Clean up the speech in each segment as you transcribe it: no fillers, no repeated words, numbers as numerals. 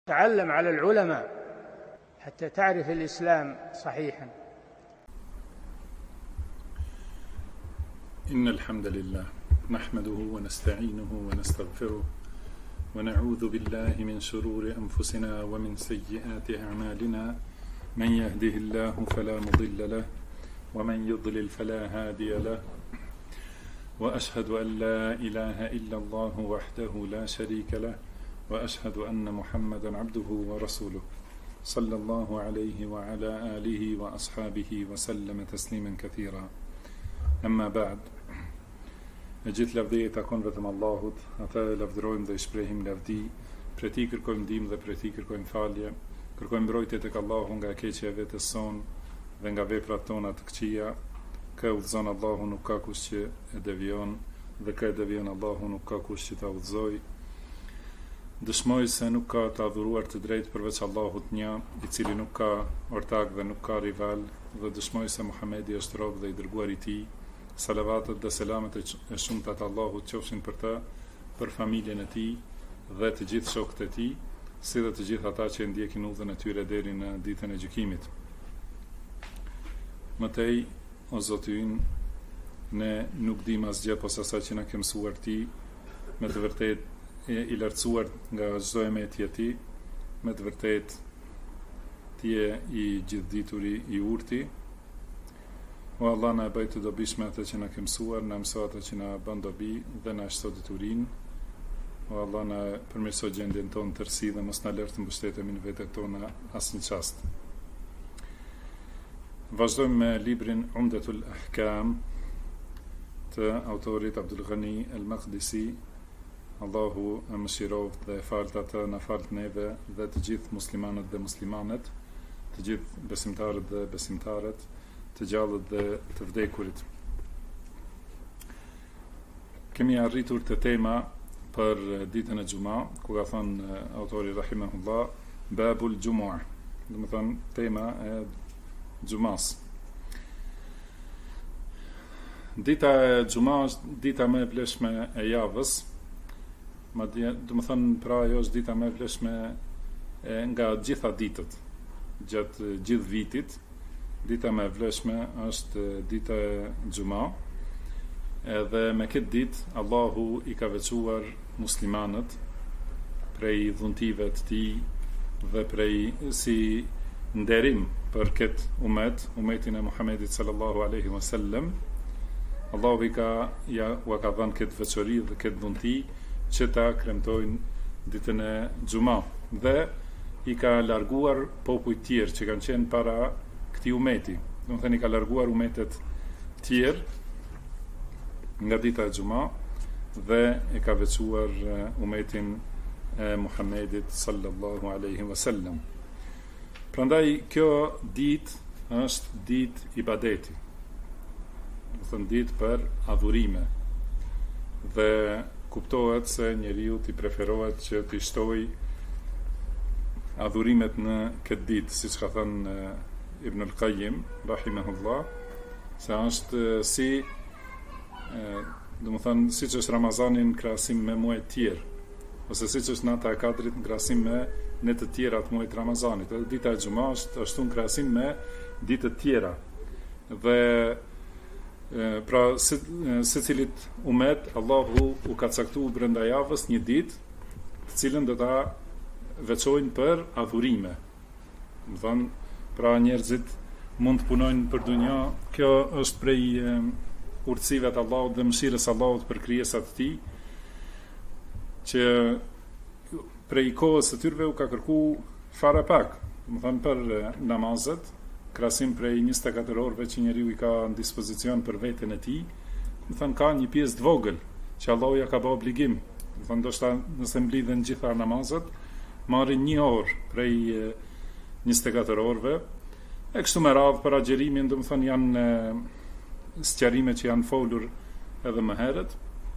تعلم على العلماء حتى تعرف الإسلام صحيحا. إن الحمد لله نحمده ونستعينه ونستغفره ونعوذ بالله من شرور أنفسنا ومن سيئات أعمالنا، من يهده الله فلا مضل له ومن يضلل فلا هادي له، وأشهد أن لا إله إلا الله وحده لا شريك له، وأشهد أن محمدا عبده ورسوله صلى الله عليه وعلى آله وأصحابه وسلم تسليما كثيرا. أما بعد، e gjithë lavdëja takon vetëm Allahut, atë lavdërojmë dhe i shprehim lavdi, prej tij kërkojmë ndihmë dhe prej tij kërkojmë falje, kërkojmë mbrojtje tek Allahu nga keqja e vetes son dhe nga veprat tona të këqija. Kë udhëzon Allahu, nuk ka kush që e devion, dhe kë e devion Allahu, nuk ka kush që ta udhëzoj. Dëshmoj se nuk ka të adhuruar të drejtë përveç Allahut një, i cili nuk ka ortak dhe nuk ka rival, dhe dëshmoj se Muhamedi është rob dhe i dërguar i tij. Salavatet dhe selamet e shumta të Allahut qofshin për të, për familjen e tij dhe të gjithë shokët e tij, si dhe të gjithë ata që ndjekin udhën e tyre deri në ditën e gjykimit. Mëtej, o Zoti ynë, ne nuk dim asgjë posa asaj që na ke mësuar ti, me të vërtetë i lartësuar nga çdo emeti i tij, me të vërtetë ti je i gjithdituri i urti. O Allah, na e bëj të dobishme atë që na ke mësuar, na mëso atë që na bën dobi dhe na shto diturinë. O Allah, na përmirëso gjendjen tonë tërësi dhe mos na lër të mbështetemi në vetet tona asnjë çast. Vazhdojmë me librin Umdatul Ahkam të autorit Abdul Ghani al-Maqdisi. Allahu e mëshiroft dhe e falt atë, na falt neve dhe të gjithë muslimanët dhe muslimanet, të gjithë besimtarët dhe besimtaret, të gjallët dhe të vdekurit. Kemi arritur të tema për ditën e Xuma, ku ka thënë autori rahimahullah, Babul Jumu'ah, do të thënë tema e Xumas. Dita e Xuma është dita më e vlefshme e javës, madje do të thënë pra ajo është dita më e vlefshme nga gjitha ditët gjatë gjithë vitit. Dita më e vlefshme është dita e Xuma, edhe me këtë ditë Allahu i ka veçuar muslimanët prej dhuntive të tij dhe prej si nderim për këtë umetin e Muhamedit sallallahu alaihi wasallam. Allahu u ka dhënë këtë veçori dhe këtë dhunti që ta kremtojnë ditën e Xuma dhe i ka larguar popujt tjerë që kanë qenë para këtij umeti. Do të thënë i ka larguar umetet tjerë nga dita e Xuma dhe e ka veçuar umetin e Muhamedit sallallahu alaihi wasallam. Prandaj kjo ditë është ditë ibadeti. Do të thënë ditë për adhurime. Dhe kuptohet se njeriu t'i preferohet që t'i shtojë adhurimet në këtë ditë, siç ka thënë Ibn al-Qayyim rahimahullah, se është si do të thënë siç është Ramazani në krahasim me muajt tjerë, ose siç është nata e Kadrit në krahasim me në të tjera të muajit Ramazanit. Edhe dita e Xuma është ashtu në krahasim me ditët tjera. Dhe pra secilit umet Allahu u ka caktuar brenda javës një ditë, të cilën do ta veçojnë për adhurime. Do thënë, pra njerëzit mund të punojnë për dunja. Kjo është prej urtësive të Allahut dhe mëshirës Allahut për krijesat e tij, që prej kohës së tyre u ka kërkuar fare pak, do të thënë për namazet, krahasim prej 24 orëve që njeriu i ka në dispozicion për veten e tij, do të thënë ka një pjesë të vogël që Allahu ja ka bërë obligim. Do të thënë ndoshta nëse mblidhen gjitha namazet, marrin 1 orë prej 24 orëve, e kështu me radhë për agjerimin, do të thënë janë sqarime që janë folur edhe më herët.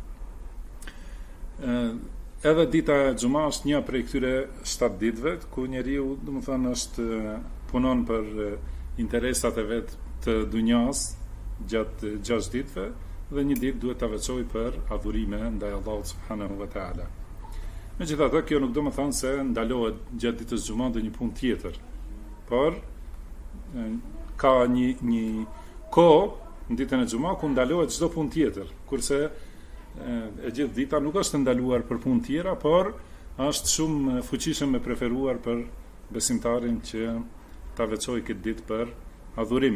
Edhe dita e Xuma është një prej këtyre 7 ditëve ku njeriu, do të thënë, është punon për interesat e vet të dunjas gjatë 6 ditëve dhe një ditë duhet ta veçojë për adhurime ndaj Allahut subhanahu wa taala. Megjithatë, kjo nuk do të thonë se ndalohet gjatë ditës xhumë ndonjë punë tjetër. Por ka një kohë në ditën e xhumë ku ndalohet çdo punë tjetër, kurse e gjithë dita nuk është ndaluar për punë tjera, por është shumë fuqishëm e preferuar për besimtarin që ta veçojë këtë ditë për adhurim.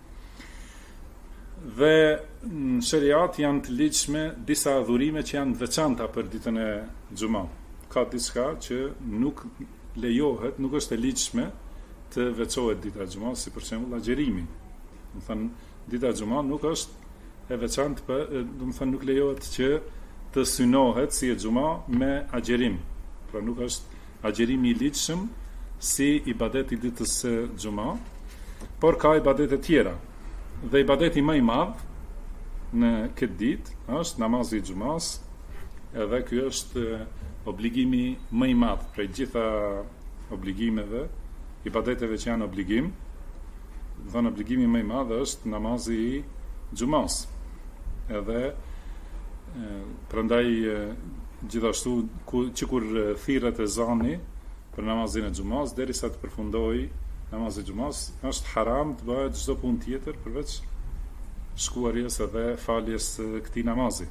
Dhe në shariat janë të ligjshme disa adhurime që janë të veçanta për ditën e xhumë. Ka diçka që nuk lejohet, nuk është e ligjshme të veçohet dita e xhumës, si për shembull agjerimi. Do të thënë, dita e xhumës nuk është e veçantë, do të thënë nuk lejohet që të synohet si e xhuma me agjerim. Pra nuk është agjerimi i ligjshëm si ibadeti ditës së xhuma, por ka ibadete tjera. Dhe ibadeti më i madh në këtë ditë është namazi i xhumas, edhe ky është obligimi më i madh prej gjitha obligimeve, ibadeteve që janë obligim. Do në obligimi më i madh është namazi i xhumas. Edhe prandaj gjithashtu kur thirret ezani për namazin e xhumas, derisa të përfundojë namazi i xhumas, është haram të bëhet çdo punë tjetër përveç shkuarjes edhe faljes këtij namazi.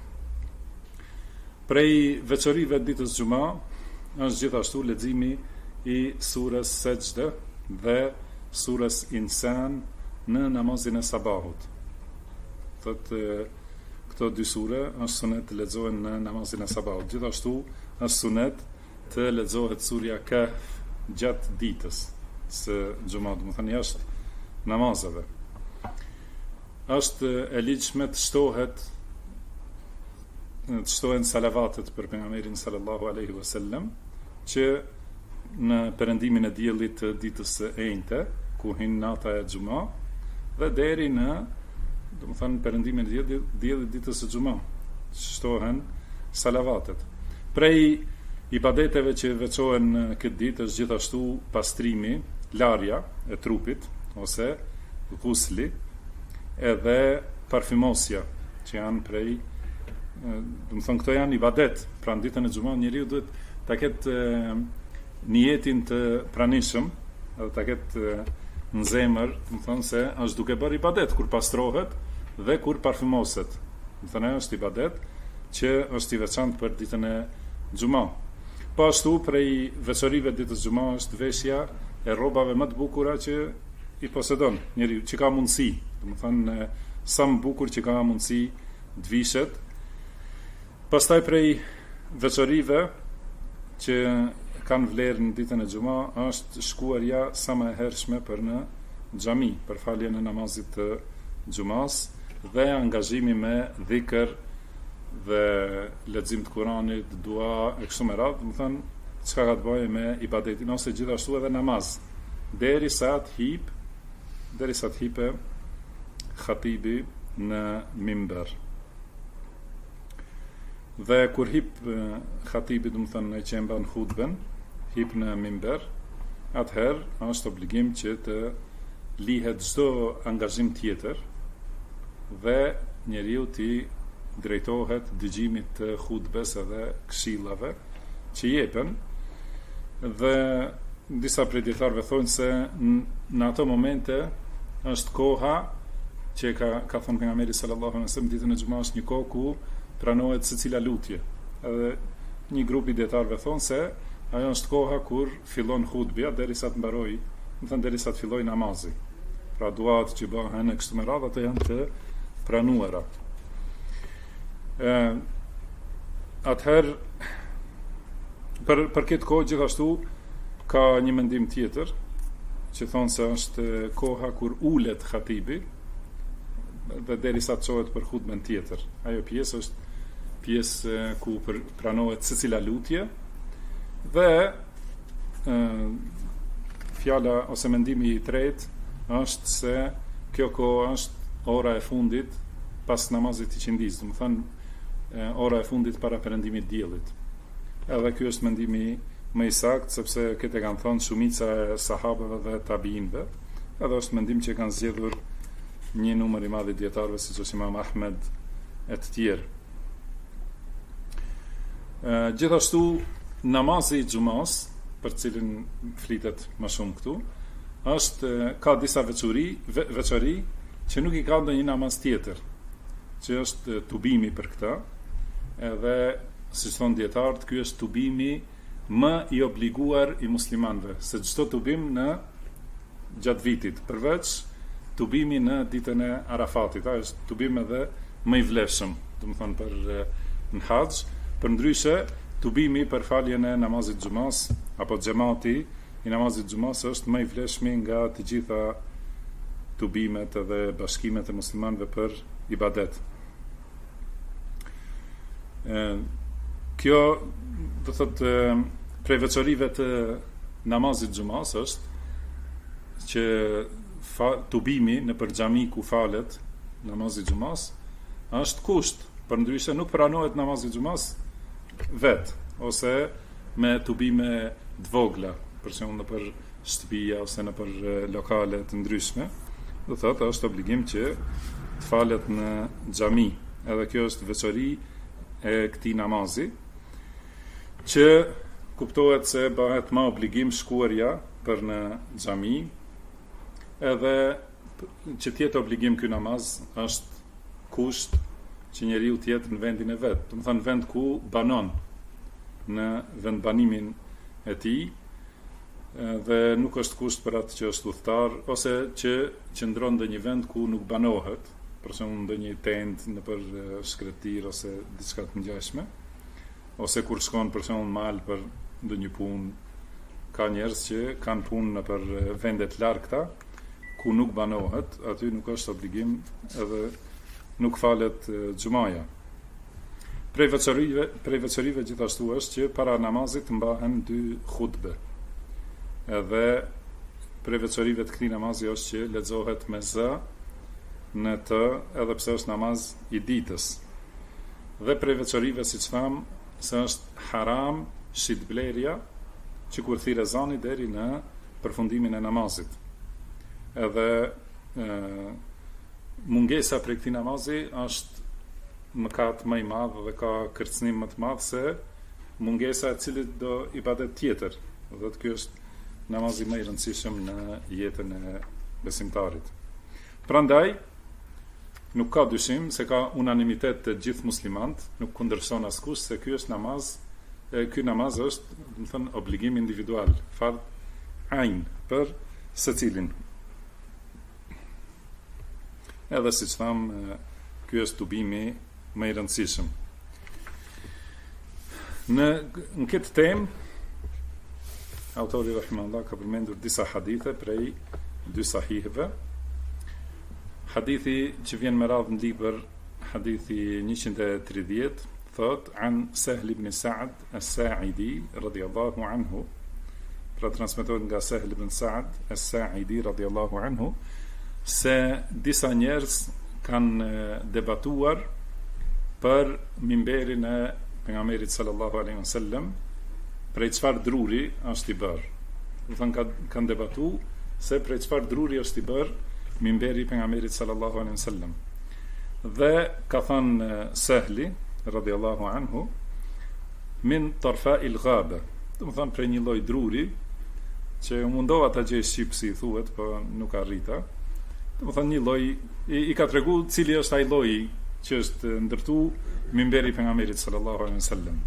Prej veçorive ditës xhumë është gjithashtu leximi i surës Sejdë dhe surës Insan në namazin e sabahut. Thotë këto dy sure është sunet të lexohen në namazin e sabahut. Gjithashtu është sunet të lexohet surja Kahf gjatë ditës së xhumat, do të thënë jashtë namazeve. Është e ligjshme të shtohen salavatet për pejgamberin sallallahu alaihi wasallam, që në perëndimin e diellit të ditës së enjte, ku hin nata e xhumë, dhe deri në, do të thënë, perëndimin e diellit ditës së xhumë, shtohen salavatet. Prej ibadeteve që veçohen këtë ditë është gjithashtu pastrimi, larja e trupit ose ghusli, edhe parfymosja, që janë prej, do të thënë, këto janë ibadet. Pra në ditën e xumës njeriu duhet ta ketë niyetin të pranishëm, edhe ta ketë në zemër, do të thënë se është duke bërë ibadet kur pastrohet dhe kur parfymoset. Do të thënë është ibadet që është i veçantë për ditën e xumës. Po ashtu prej veçorive ditës xumës është veshja e rrobave më të bukura që i posedon njeriu, që ka mundësi, do të thënë sa më bukur që ka mundësi të vishet. Pastaj prej veçorive që kanë vlerë në ditën e xumës është shkuarja sa më e hershme për në xhami për faljen e namazit të xumës dhe angazhimi me dhikr dhe lexim të Kuranit, dua e kështu me radhë, do të thënë çka ka të bëjë me ibadetin ose gjithashtu edhe namaz, derisa të hipe khatibi në mimber. Dhe kur hip khatibi, do të thënë ai që mban hutben, hip në mimber, atëherë është obligim që të lihet çdo angazhim tjetër dhe njeriu të drejtohet dëgjimit të hutbes edhe këshillave që jepen. Dhe disa prej dietarëve thonë se në ato momente është koha që ka thënë pejgamberi sallallahu alaihi wasallam, ditën e xumës është një kohë ku pranohet secila lutje. Edhe një grup i dietarëve thonë se ajo është koha kur fillon hutbja derisa të mbarojë, do të thënë derisa të fillojë namazi. Pra duat që bëhen kështu me radhë ato janë të pranuara. Atëherë për këtë kohë gjithashtu ka një mendim tjetër që thonë se është koha kur ulet khatibi dhe derisa të çohet për hutben tjetër. Ajo pjesë është pjesë ku pranohet secila lutje dhe fjala ose mendimi i tretë është se kjo kohë është ora e fundit pas namazit të qindis, do të thënë ora e fundit para perëndimit të diellit. Edhe ky është mendimi më i saktë, sepse këtë kanë thënë shumica e sahabëve dhe tabiinëve. Edhe është mendim që kanë zgjedhur një numër i madh i dietarëve, siç është Imam Ahmed e të tjerë. Gjithashtu namazi i xumas, për cilin flitet më shumë këtu, ka disa veçori që nuk i ka ndonjë namaz tjetër, që është tubimi për këtë, edhe si thonë dietarët, ky është tubimi më i obliguar i muslimanëve, se çdo tubim në gjatë vitit, përveç tubimi në ditën e Arafatit, është tubim edhe më i vlefshëm, domethënë për në haxh, përndryshe tubimi për faljen e namazit xumas apo xhamati i namazit xumas është më i vlefshëm nga të gjitha tubimet edhe bashkimet e muslimanëve për ibadet. Kjo do thotë prej veçorive të namazit xumas është që tubimi në për xhami ku falet namazi xumas është kusht, përndryshe nuk pranohet namazi xumas vet ose me tubime të vogla, për shembull në për shtëpia ose në për lokale të ndryshme, do thotë është obligim që të falet në xhami. Edhe kjo është veçori e këtij namazi, që kuptohet se bëhet më obligim shkuarja për në xhami, edhe që tjetë obligim ky namaz është kusht që njeriu të jetë në vendin e vet, do të thënë vend ku banon, në vendbanimin e tij, dhe nuk është kusht për atë që është udhëtar ose që qëndron në një vend ku nuk banohet, për shembull ndonjë tent në për shkretir ose diçka të ngjashme, ose kur shkon për shembull mal për ndonjë punë. Ka njerëz që kanë punë në për vende të largta ku nuk banohet, aty nuk është obligim edhe nuk falet xumaja. Prej veçorive gjithashtu është që para namazit mbahen 2 hutbe. Edhe prej veçorive të këtij namazi është që lexohet me z në të, edhe pse është namaz i ditës. Dhe prej veçorive, siç tham, se është haram shitblerja që kur thirr ezani deri në përfundimin e namazit. Edhe mungesa për këtij namazi është mëkat më i madh dhe ka kërcënim më të madh se mungesa e cilit do ibadet tjetër. Dhe ky është namazi më i rëndësishëm në jetën e besimtarit. Prandaj nuk ka dyshim se ka unanimitet të gjithë muslimanët, nuk kundërshton askush se ky është namaz, ky namaz është, do të thënë, obligim individual, fard ain për secilin. Edhe siç tham, ky është tubimi më i rëndësishëm. Në këtë temë, autori rahimahullah ka përmendur disa hadithe prej 2 sahiheve. Hadithi që vjen me radhë në libër, hadithi 130, thot an Sahl ibn Sa'd as-Sa'idi radiyallahu anhu, pra transmetohet nga Sahl ibn Sa'd as-Sa'idi radiyallahu anhu, se disa njerëz kanë debatuar për mimberin e pejgamberit sallallahu alaihi wasallam, prej çfarë druri është i bërë. Do të thënë kanë debatuar se prej çfarë druri është i bërë mimberi i pejgamberit sallallahu alaihi wasallam. Dhe ka thënë Sahli radiyallahu anhu, min tarfa'il ghaba, do të thënë prej një lloj druri që mundova ta gjej shqip si thuhet, po nuk arrita. Do të thënë një lloj i ka tregu cili është ai lloji që është ndërtu mimberi i pejgamberit sallallahu alaihi wasallam.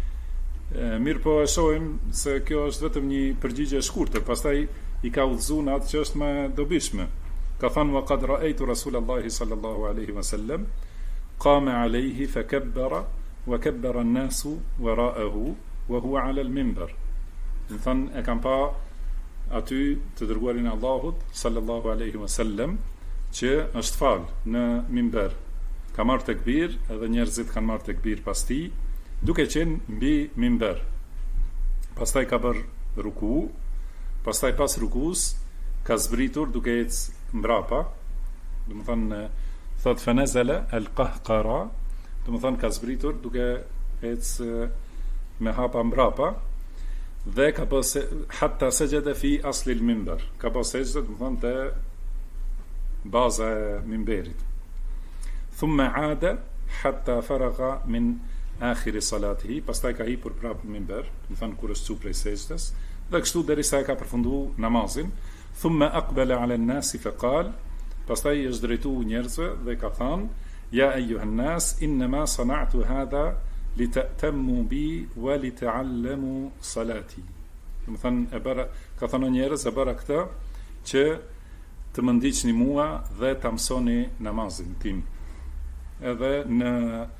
Mirë po e shohim se kjo është vetëm një përgjigje e shkurtër, pastaj i ka udhëzuar në atë që është më dobishme. Ka thënë wa qad ra'aytu rasulallahi sallallahu alaihi wasallam qama alayhi fakabbara wa kabbara an-nasu wara'ahu wa huwa 'ala al-minbar. Do thënë e kam pa aty të dërguarin e Allahut sallallahu alaihi wasallam që është fal në minber. Ka marrë tekbir, edhe njerëzit kanë marrë tekbir pas tij, duke qenë mbi minber. Pastaj ka bërë ruku, pastaj pas rukus ka zbritur duke ecë mbrapa, do të thënë thot fanazala al-qahqara, do të thënë ka zbritur duke ecë me hapa mbrapa, dhe ka bërë hatta sajada fi asli al-minbar, ka bërë sejdë, do të thënë te baza e minberit. Thumma 'ada hatta faragha min akhiri salatihi, pastaj ka hipur prapë në minber, do të thonë kur është çu prej sejdës, dhe kështu derisa e ka përfunduar namazin. Thumma aqbala ala an-nasi fa qal, pastaj është drejtuar njerëzve dhe ka thënë: Ja ayyuhan nas, inma sana'tu hadha lita'tammu bi wa lita'allamu salati. Do të thonë e bëra, ka thënë njerëz e bëra këtë që të më ndiqni mua dhe ta mësoni namazin tim. Edhe në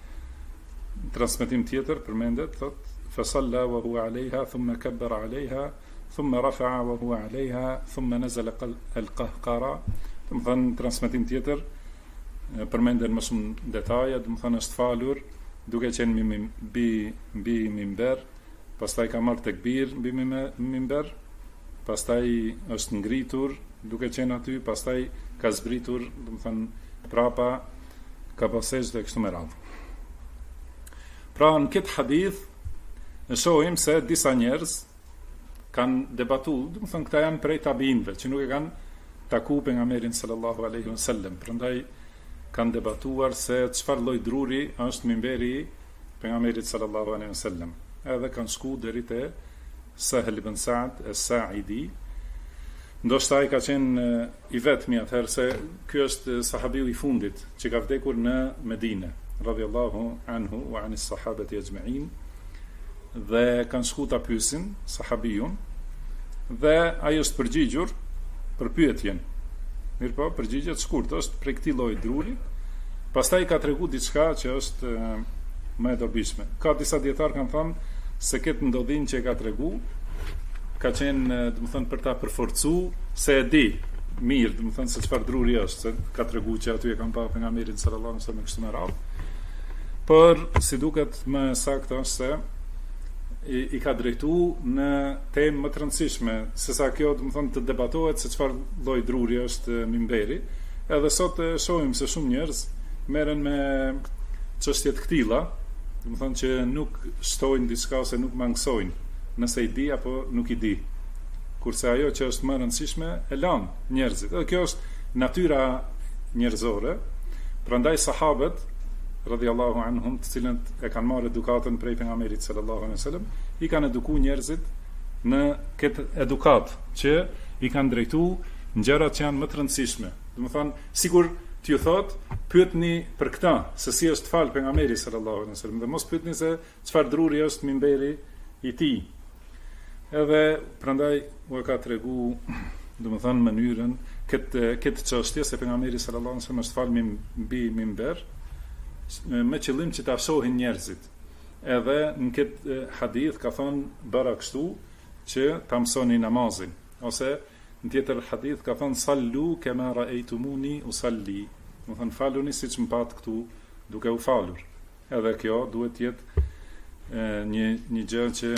transmetim tjetër përmendet thot fa salla wa huwa alayha thumma kabbara alayha thumma rafa'a wa huwa alayha thumma nazala al-qahqara. Do të thonë transmetim tjetër përmenden më shumë detaje, do të thonë është falur duke qenë mbi minber, pastaj ka marrë tekbir mbi minber, pastaj është ngritur duke qenë aty, pastaj ka zbritur, do të thonë prapa ka pasësh dhe kështu me radhë. Pra në këtë hadith ne shohim se disa njerëz kanë debatuar, do të thonë këta janë prej tabinëve që nuk e kanë taku pejgamberin sallallahu alaihi wasallam, prandaj kanë debatuar se çfarë lloj druri është minberi i pejgamberit sallallahu alaihi wasallam. Edhe kanë shku deri te Sahel ibn Sa'd as-Sa'idi. Ndoshta ai ka qenë i vetmi atëherë, se ky është sahabiu i fundit që ka vdekur në Medinë, radhiyallahu anhu wa anis sahabati ajma'in. Dhe kanë shku ta pyesin sahabiun, dhe ai është përgjigjur për pyetjen. Mirpo, përgjigjet shkurt është prej këtij lloji druri. Pastaj ka treguar diçka që është më e dobishme. Ka disa dietar kanë thënë se këtë ndodhin që e ka treguar ka qenë, do të thënë, për ta përforcuar se e di mirë, do të thënë se çfarë druri është, se ka treguar që aty e kanë pa pejgamberin sallallahu alaihi wasallam kështu me radhë. Por si duket më saktë është se i ka drejtu në temë më të rëndësishme, se sa kjo, do të thonë, të debatohet se çfarë lloj druri është minberi. Edhe sot shohim se shumë njerëz merren me çështje të këtilla, do të thonë që nuk shtojnë diçka ose nuk mangësojnë nëse i di apo nuk i di. Kurse ajo që është më e rëndësishme e lan njerëzit. Edhe kjo është natyra njerëzore. Prandaj sahabët radhiyallahu anhum, të cilët e kanë marrë edukatën prej pejgamberit sallallahu alaihi wasallam, i kanë edukuar njerëzit në këtë edukat që i kanë drejtuar në gjërat që janë më të rëndësishme. Do të thonë, sikur t'ju thot, pyetni për këtë, se si është fal pejgamberi sallallahu alaihi wasallam, dhe mos pyetni se çfarë druri është minberi i tij. Edhe prandaj u ka tregu, do të thonë, mënyrën këtë çështje se pejgamberi sallallahu alaihi wasallam është fal mbi minber, me qëllim që ta shohin njerëzit. Edhe në këtë hadith ka thonë bëra kështu që ta mësoni namazin, ose në tjetër hadith ka thonë sallu kema ra'aytumuni usalli, do të thonë faluni siç më pat këtu duke u falur. Edhe kjo duhet të jetë një gjë që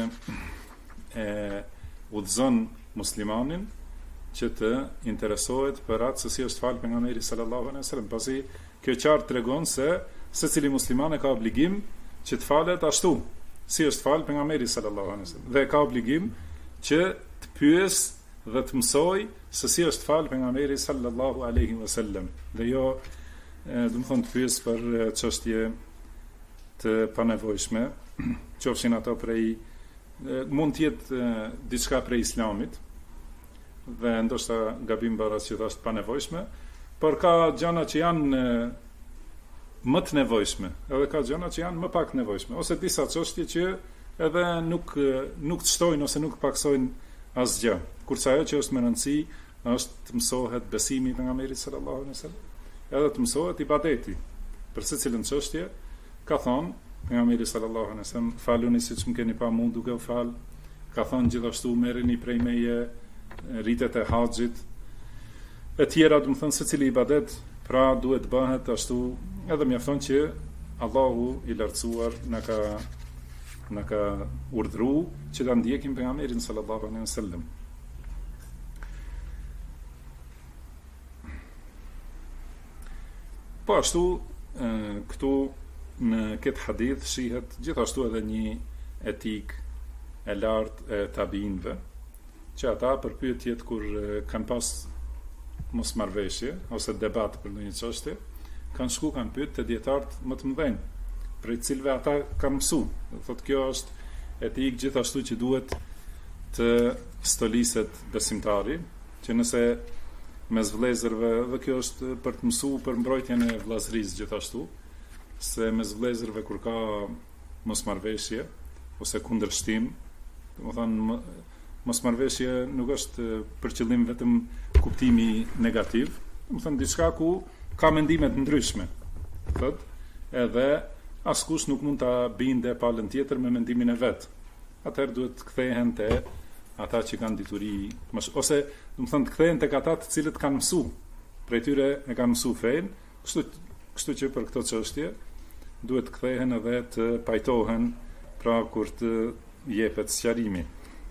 udhëzon muslimanin që të interesohet për atë se si është fal pejgamberi sallallahu alaihi wasallam, pasi kjo qartë tregon se secili musliman e ka obligim që të falet ashtu si është fal pejgamberi sallallahu alaihi wasallam, dhe ka obligim që të pyes dhe të mësoj se si është fal pejgamberi sallallahu alaihi wasallam, dhe jo do të thonë të pyes për çështje të panevojshme, qofshin ato prej mund të jetë diçka prej islamit, dhe ndoshta gabim baras që është panevojshme, por ka gjëra që janë më të nevojshme, edhe ka gjëra që janë më pak nevojshme, ose disa çështje që edhe nuk të shtojnë ose nuk paksojnë asgjë. Kurse ajo që është më rëndësi është të mësohet besimi i pejgamberit sallallahu alaihi wasallam, edhe të mësohet ibadeti. Për secilën çështje ka thonë pejgamberi sallallahu alaihi wasallam, faluni siç më keni pa mua duke u fal. Ka thonë gjithashtu merreni prej meje ritet e haxhit. E tjera, do të thonë, secili ibadet pra duhet bëhet ashtu, edhe mjafton që Allahu i lartësuar na ka urdhëruar që ta ndjekim pejgamberin sallallahu alaihi wasallam. Po ashtu këtu në këtë hadith shihet gjithashtu edhe një etik e lartë e tabinëve, që ata për pyetjet kur kanë pas mosmarrveshje ose debat për ndonjë çështje, kanë shku kanë pyet te dietarët më të mëdhenj, prej cilëve ata kanë mësu. Thotë kjo është etikë gjithashtu që duhet të stoliset besimtari, që nëse mes vëllezërve, dhe kjo është për të mësu për mbrojtjen e vllazërisë gjithashtu, se mes vëllezërve kur ka mosmarrveshje ose kundërshtim, domethënë mosmarrveshje nuk është për qëllim vetëm kuptimi negativ, domethënë diçka ku ka mendime të ndryshme. Thotë, edhe askush nuk mund ta binde palën tjetër me mendimin e vet. Atëherë duhet të kthehen te ata që kanë dituri, ose domethënë të kthehen tek ata të cilët kanë mësu, prej tyre e kanë mësu fen, kështu që për këtë çështje duhet të kthehen edhe të pajtohen pra kur të jepet sqarimi.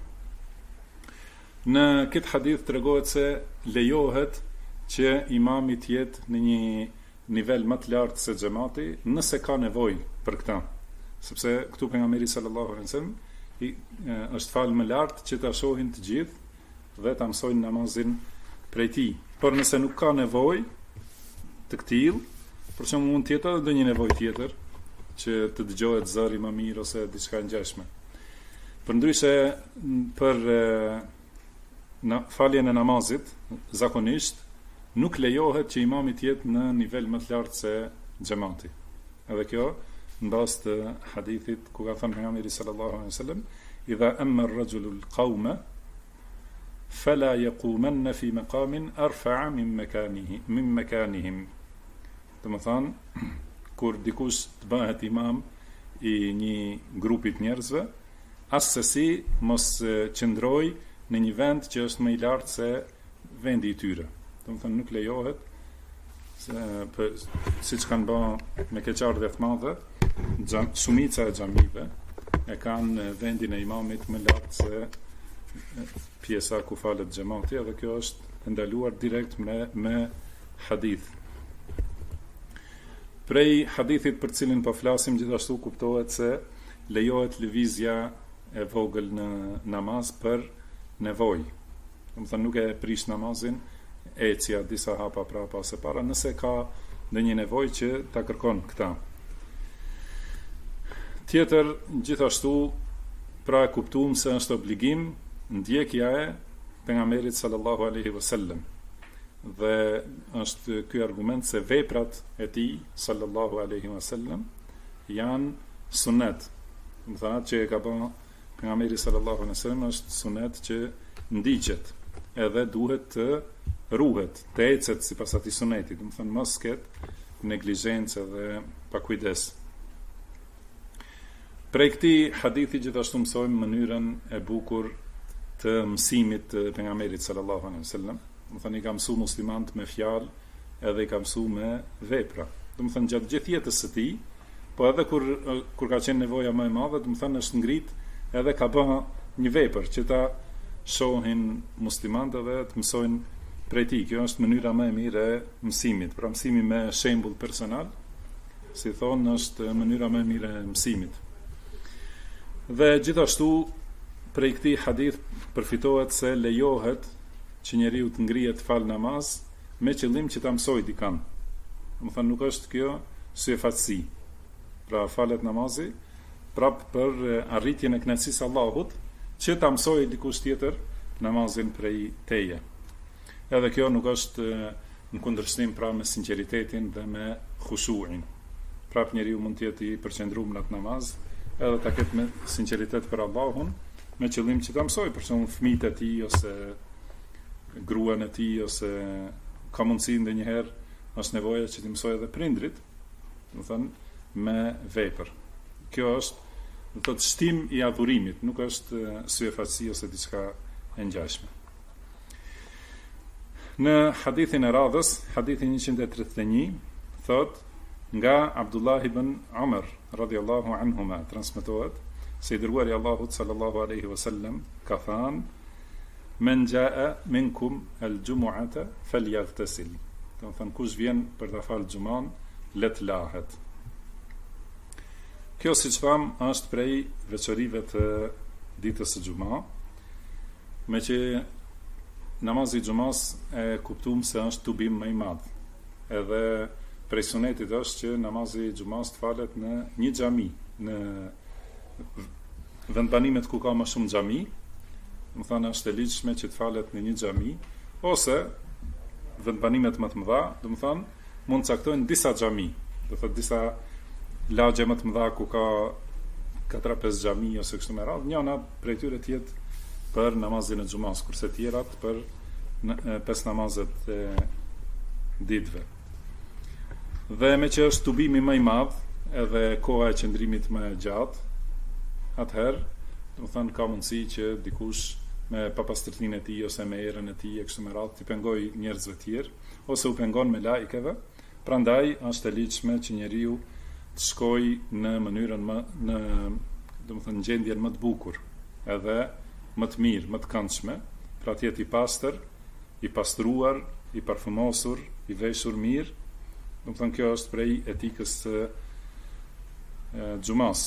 Në këtë hadith tregohet se lejohet që imami të jetë në një nivel më të lartë se xhamati nëse ka nevojë për këtë. Sepse këtu pejgamberi sallallahu alaihi wasallam është fal më lart që ta shohin të gjithë dhe ta mësojnë namazin prej tij. Por nëse nuk ka nevojë të këtill, për shembull mund të jetë edhe ndonjë nevojë tjetër që të dëgjohet zëri më mirë ose diçka ngjashme. Përndryshe për faljen e namazit, zakonisht nuk lejohet që imami të jetë në nivel më të lartë se xhamati. Edhe kjo në bazë të hadithit ku ka thënë pejgamberi sallallahu alaihi wasallam, idha amma ar-rajulu al-qawma fala yaqumanna fi maqamin arfa'a min makanihim. Domethënë, kur dikush të bëhet imam i një grupi të njerëzve, asesi mos qëndroj në një vend që është më i lartë se vendi i tyre. Domethënë nuk lejohet, siç kanë bërë me keqardhje të madhe, shumica e xhamive e kanë vendin e imamit më lart se pjesa ku falet xhamati, dhe kjo është ndaluar direkt me hadith. Prej hadithit për cilin po flasim gjithashtu kuptohet se lejohet lëvizja e vogël në namaz për nevojë. Domethënë nuk e prish namazin ecja disa hapa prapa ose para, nëse ka ndonjë nevojë që ta kërkon këta. Tjetër, gjithashtu, pra e kuptuam se është obligim ndjekja e pejgamberit sallallahu alaihi wasallam. Dhe është ky argument se veprat e tij sallallahu alaihi wasallam janë sunet. Domethënë që e ka bërë pejgamberi sallallahu alaihi wasallam është sunet që ndiqet, edhe duhet të ruhet, të ecet sipas atij suneti, domethënë mos ketë neglizhencë dhe pakujdes. Prej këtij hadithi gjithashtu mësojmë mënyrën e bukur të mësimit të pejgamberit sallallahu alaihi wasallam. Domethënë i ka mësuar muslimanët me fjalë, edhe i ka mësuar me vepra. Domethënë gjatë gjithë jetës së tij, po edhe kur ka qenë nevoja më e madhe, domethënë është ngrit edhe ka bërë një vepër që ta shohin muslimanët dhe të mësojnë prej tij. Kjo është mënyra më e mirë e mësimit. Pra mësimi me shembull personal, si thonë, është mënyra më e mirë e mësimit. Dhe gjithashtu prej këtij hadith përfitohet se lejohet që njeriu të ngrihet fal namaz me qëllim që ta mësojë dikën. Domethënë nuk është kjo syfatësi. Pra falet namazi prap për arritjen e kënaqësisë së Allahut, që ta mësojë dikush tjetër namazin prej teje. Edhe kjo nuk është në kundërshtim pra me sinqeritetin dhe me khushuin. Prap njeriu mund të jetë i përqendruar në atë namaz, edhe ta ketë me sinqeritet për Allahun, me qëllim që ta mësojë për shembull fëmijët e tij ose gruan e tij, ose ka mundësi ndonjëherë është nevoja që të mësojë edhe prindrit, domethënë me vepër. Kjo është, do të thotë, shtim i adhurimit, nuk është syfatësi ose diçka e ngjashme. Në hadithin e radhës, hadithin 131, thot nga Abdullah ibn Umar radhiyallahu anhuma, transmetohet se i dërguari Allahut sallallahu alaihi wasallam ka thënë: "Men jaa minkum al-jumu'ata falyaghtasil." Do të thonë kush vjen për ta falë xhuman, le të lahet. Kjo, siç tham, është prej veçorive të ditës së xhuma, me që namazi i xumas e kuptuam se është tubim më i madh. Edhe prej sunetit është që namazi i xumas të falet në një xhami, në vendbanimet ku ka më shumë xhami, do të thonë është e ligjshme që të falet në një xhami, ose vendbanimet më të mëdha, do të thonë mund të caktojnë disa xhami, do të thotë disa lagje më të mëdha ku ka 4-5 xhami ose kështu me radhë, njëna prej tyre të jetë për namazin e xumas, kurse tjerat për 5 namazet e ditëve. Dhe me që është tubimi më i madh, edhe koha e qëndrimit më e gjatë, atëherë, do të thënë ka mundësi që dikush me papastërtinë e tij ose me erën e tij e kështu me radhë t'i pengoj njerëzve të tjerë, ose u pengon me laikeve. Prandaj është e ligjshme që njeriu të shkojë në mënyrën do të thënë gjendjen më të bukur, edhe më të mirë, më të këndshme, pra të jetë i pastër, i pastruar, i parfumosur, i veshur mirë. Do të thënë kjo është prej etikës së xumas.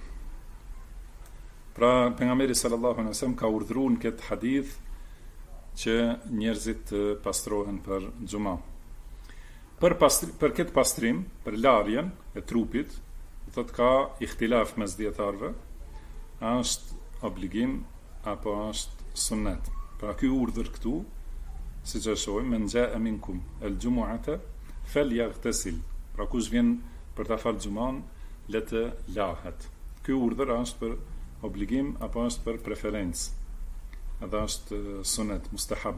Pra pejgamberi sallallahu alaihi wasallam ka urdhëruar në këtë hadith që njerëzit të pastrohen për xumë. Për këtë pastrim, për larjen e trupit, do thotë ka ihtilaf mes dietarëve, a është obligim apo është sunnet. Pra ky urdhër këtu, siç e shohim, men jaa minkum al-jumu'ata falyaghtasil. Pra kush vjen për ta falë xumën, le të lahet. Ky urdhër është për obligim apo është për preferencë? Edhe është sunet, mustahab.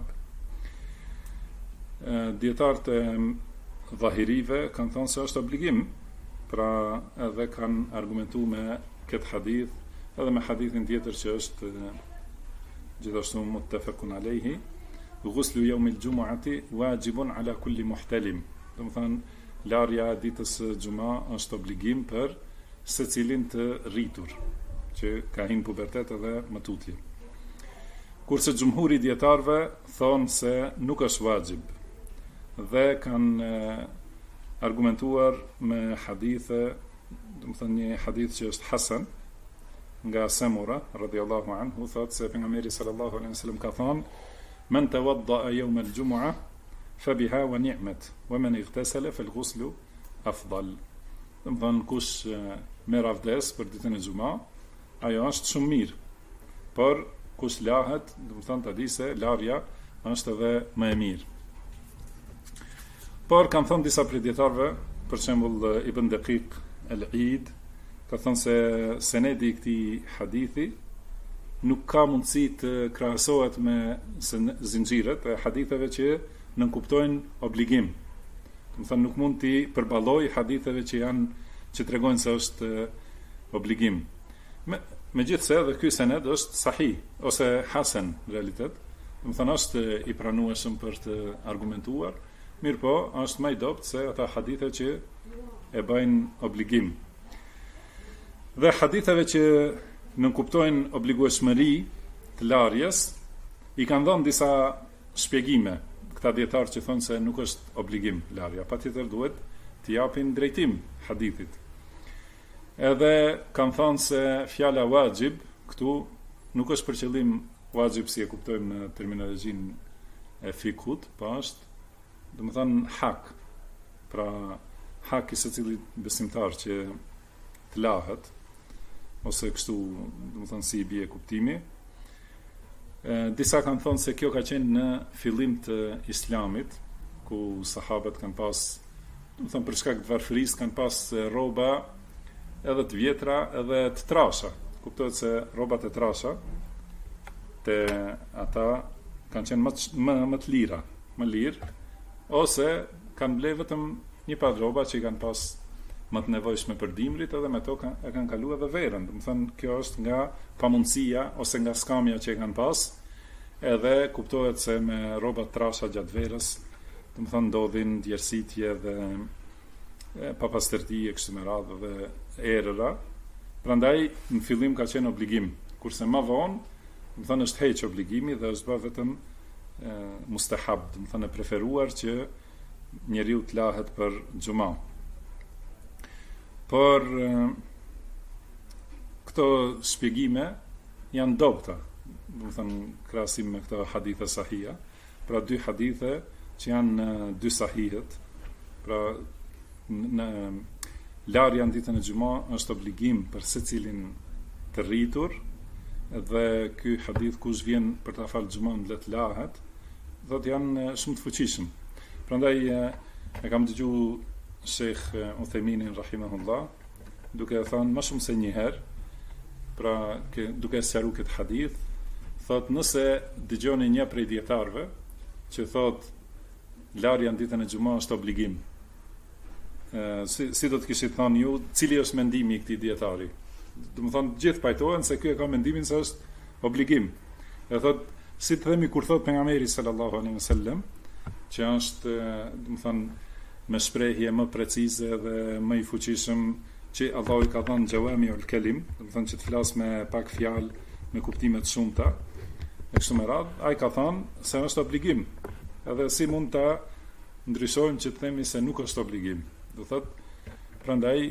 Dietarët e dhahirive kanë thënë se është obligim, pra edhe kanë argumentuar me këtë hadith, edhe me hadithin tjetër që është gjithashtu muttafaqun alayhi, ghuslu yawm al-jumu'ati wajibun ala kulli muhtalim. Do të thënë larja e ditës së xumë është obligim për secilin të rritur, që ka hyrë në pubertet edhe më tutje. Kurse xhumhuri dietarëve thonë se nuk është vajib dhe kanë argumentuar me hadithe, do të thënë një hadith që është hasan nga Samura radhiyallahu anhu, thotë se pejgamberi sallallahu alaihi wasallam ka thënë: "Men tawadda'a yawm al-jumu'ah fa biha wa ni'mat, wa man ightasala fal-ghuslu afdal." Do të thënë kush merr avdes për ditën e xumës, ajo është shumë mirë. Por kush lahet, do të thonë ta di se larja është edhe më e mirë. Por kanë thënë disa prej dietarëve, për shembull Ibn Daqiq al-Eid, ka thënë se senedi i këtij hadithi nuk ka mundësi të krahasohet me zinxhiret e haditheve që nënkuptojnë obligim. Do të thënë nuk mund t'i përballoj haditheve që tregojnë se është obligim. Megjithse edhe ky sened është sahih ose hasan në realitet, do të thënë është i pranueshëm për të argumentuar, mirë po është më i dobët se ata hadithe që e bëjnë obligim. Dhe haditheve që nënkuptojnë obligueshmëri të larjes, i kanë dhënë disa shpjegime këta dietarë që thonë se nuk është obligim larja, patjetër duhet t'i japin drejtim hadithit. Edhe kanë thënë se fjala wajib këtu nuk është për qëllim wajib si e kuptojmë në terminologjinë e fikut, po është, do të thënë hak. Pra hak i secilit besimtar që të lahet, ose kështu, do të thënë si i bie kuptimi. Disa kanë thënë se kjo ka qenë në fillim të Islamit, ku sahabët kanë pas, do të thënë për shkak të varfërisë kanë pas rroba edhe të vjetra edhe të trasha. Kuptohet se rrobat e trasha te ata kanë qenë më të lira, më lirë, ose kanë ble vetëm një par rroba që i kanë pas më të nevojshme për dimrit, edhe me to e kanë kalu edhe verën. Do të thënë kjo është nga pamundësia ose nga skamja që e kanë pas, edhe kuptohet se me rrobat trasha gjatë verës, do të thënë ndodhin djersitje dhe papastërti e kështu me radhë dhe erëra. Prandaj në fillim ka qenë obligim, kurse më vonë, do të thënë është heq obligimi dhe është bërë vetëm mustahab, do të thënë e preferuar që njeriu të lahet për xuma. Por këto shpjegime janë dobta, do të thënë krahasim me këto hadithe sahiha, pra dy hadithe që janë dy sahihet, pra në larja në ditën e xumës është obligim për secilin të rritur, dhe ky hadith kush vjen për ta falë xumën le të lahet, thotë janë shumë të fuqishëm. Prandaj e kam dëgjuar Sheikh Utheminin rahimahullah duke thënë më shumë se një herë, pra duke sqaruar këtë hadith, thotë nëse dëgjoni një prej dietarëve që thotë larja në ditën e xumës është obligim, si do të kishit thënë ju, cili është mendimi i këtij dietari? Do të thonë gjithë pajtohen se ky e ka mendimin se është obligim. E thotë, si të themi kur thot pejgamberi sallallahu alaihi wasallam, që është, do të thonë me shprehje më precize dhe më i fuqishëm, që Allahu i ka dhënë jawamiul kelim, do të thonë që të flas me pak fjalë, me kuptime të shumta, e kështu me radhë, ai ka thënë se është obligim. Edhe si mund ta ndryshojmë që të themi se nuk është obligim? Do thotë, prandaj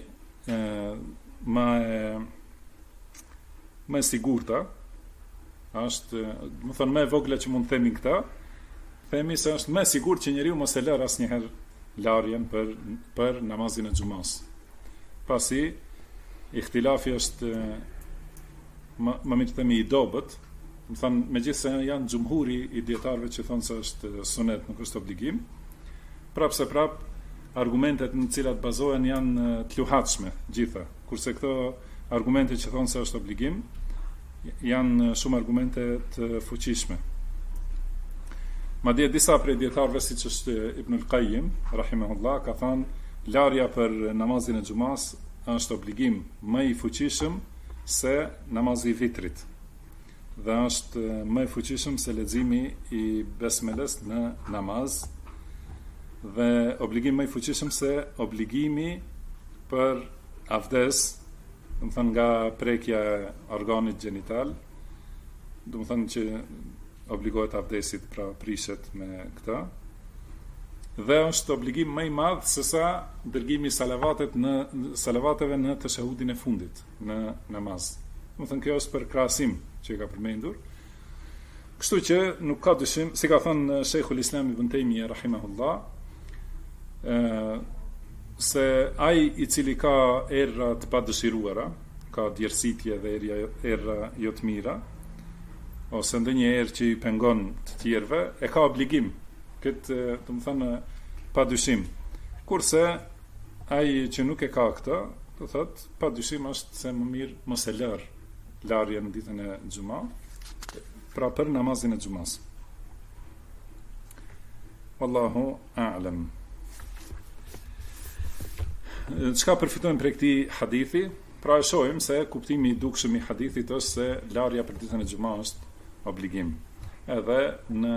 më sigurta është, do të thonë më e vogla që mund të themi këta, themi se është më sigurt që njeriu mos e lër asnjëherë larjen për namazin e xumës. Pasi ihtilafi është më mirë të themi i dobët, do të thonë megjithëse janë xumhuri i dietarëve që thonë se është sunet, nuk është obligim, prapse argumentet në cilat bazohen janë të luhatshme gjitha, kurse këto argumente që thonë se është obligim janë shumë argumente të fuqishme. Madje disa prej dietarëve, siç është Ibnul Qayyim rahimahullah, ka thënë larja për namazin e xumës është obligim më i fuqishëm se namazi i vitrit, dhe është më i fuqishëm se leximi i besmeles në namaz, dhe obligim më i fuqishëm se obligimi për avdes, do të thënë nga prekja e organit gjenital, do të thënë që obligohet avdesit, pra prishet me këta, dhe është obligim më i madh se sa dërgimi salavateve në tashahudin e fundit në namaz. Do të thënë kjo është për krahasim që e ka përmendur. Kështu që nuk ka dyshim, si ka thënë Sheikhul Islam Ibn Taymiyah rahimahullah, se ai i cili ka erra të padëshiruara, ka djersitje dhe erra jo të mira, ose ndonjë erë që i pengon të tjerëve, e ka obligim këtë, do të thënë, padyshim. Kurse ai që nuk e ka këtë, do thotë, padyshim është se më mirë mos e lër larjen në ditën e xumës, pra për namazin e xumës. Wallahu a'lam. Çka përfitojmë prej këtij hadithi? Pra e shohim se kuptimi i dukshëm i hadithit është se larja për ditën e xumës është obligim. Edhe në